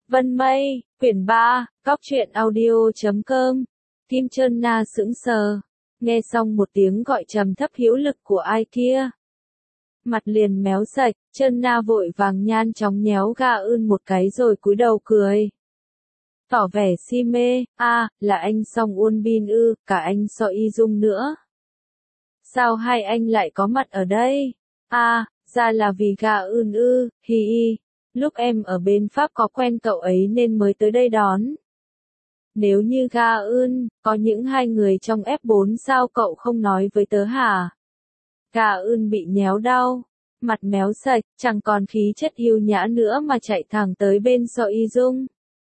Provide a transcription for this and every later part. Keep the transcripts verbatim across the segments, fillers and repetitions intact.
Vân Mây, quyển ba, cóc truyện audio chấm com. Kim Trân Na sững sờ, nghe xong một tiếng gọi trầm thấp hữu lực của ai kia. Mặt liền méo sạch, Trân Na vội vàng nhan chóng nhéo ga ưn một cái rồi cúi đầu cười. Tỏ vẻ si mê, a à, là anh Song Uôn Bin ư, cả anh So Y Dung nữa. Sao hai anh lại có mặt ở đây? A à, ra là vì ga ưn ư, hi hi. Lúc em ở bên Pháp có quen cậu ấy nên mới tới đây đón. Nếu như ga ưn, có những hai người trong ép bốn sao cậu không nói với tớ hả? Ga ưn bị nhéo đau, mặt méo sạch, chẳng còn khí chất yêu nhã nữa mà chạy thẳng tới bên So Y Dung.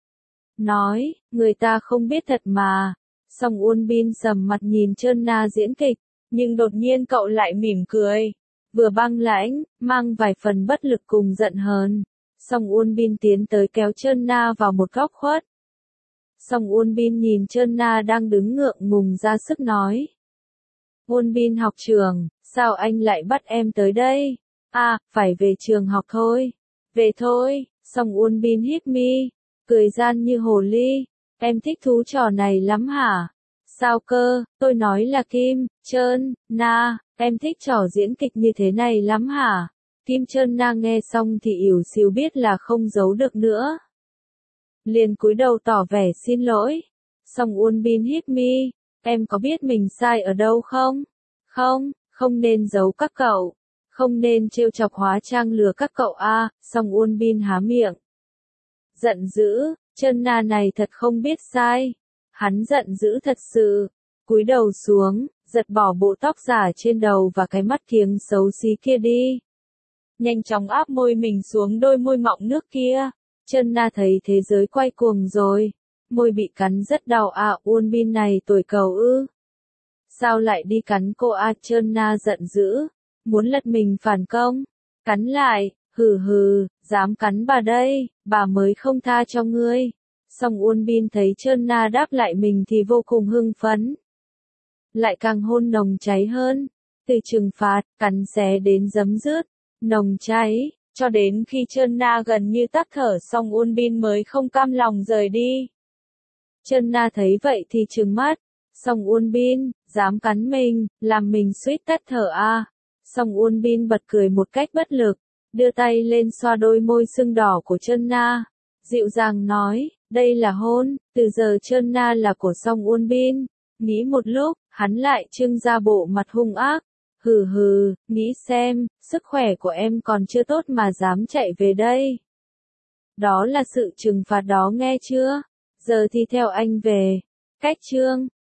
Nói, người ta không biết thật mà. Song Uôn Bin sầm mặt nhìn Trân Na diễn kịch, nhưng đột nhiên cậu lại mỉm cười. Vừa băng lãnh, mang vài phần bất lực cùng giận hờn. Song Uôn Bin tiến tới kéo Trân Na vào một góc khuất. Song Uôn Bin nhìn Trân Na đang đứng ngượng ngùng ra sức nói. Uôn Bin học trường, sao anh lại bắt em tới đây? À, phải về trường học thôi. Về thôi, Song Uôn Bin hít mi, cười gian như hồ ly. Em thích thú trò này lắm hả? Sao cơ, tôi nói là Kim, Trân Na, em thích trò diễn kịch như thế này lắm hả? Kim Trân Na nghe xong thì ỉu xìu biết là không giấu được nữa. Liền cúi đầu tỏ vẻ xin lỗi. Song Uôn Bin hít mi, em có biết mình sai ở đâu không? Không, không nên giấu các cậu. Không nên trêu chọc hóa trang lừa các cậu a. À, Song Uôn Bin há miệng. Giận dữ, Trân Na này thật không biết sai. Hắn giận dữ thật sự. Cúi đầu xuống, giật bỏ bộ tóc giả trên đầu và cái mắt kiếng xấu xí kia đi. Nhanh chóng áp môi mình xuống đôi môi mọng nước kia. Trân Na thấy thế giới quay cuồng rồi. Môi bị cắn rất đau à. Uôn Bin này tuổi cầu ư. Sao lại đi cắn cô à? Trân Na giận dữ. Muốn lật mình phản công. Cắn lại, hừ hừ, dám cắn bà đây, bà mới không tha cho ngươi. Song Uôn Bin thấy Trân Na đáp lại mình thì vô cùng hưng phấn. Lại càng hôn nồng cháy hơn. Từ trừng phạt, cắn xé đến giấm dứt. Nồng cháy, cho đến khi Trân Na gần như tắc thở Song Uôn Bin mới không cam lòng rời đi. Trân Na thấy vậy thì trừng mắt. Song Uôn Bin, dám cắn mình, làm mình suýt tắt thở à. Song Uôn Bin bật cười một cách bất lực, đưa tay lên xoa đôi môi sưng đỏ của Trân Na. Dịu dàng nói, đây là hôn, từ giờ Trân Na là của Song Uôn Bin. Nghĩ một lúc, hắn lại trưng ra bộ mặt hung ác. Hừ hừ, nghĩ xem, sức khỏe của em còn chưa tốt mà dám chạy về đây. Đó là sự trừng phạt đó nghe chưa? Giờ thì theo anh về. Cách chương.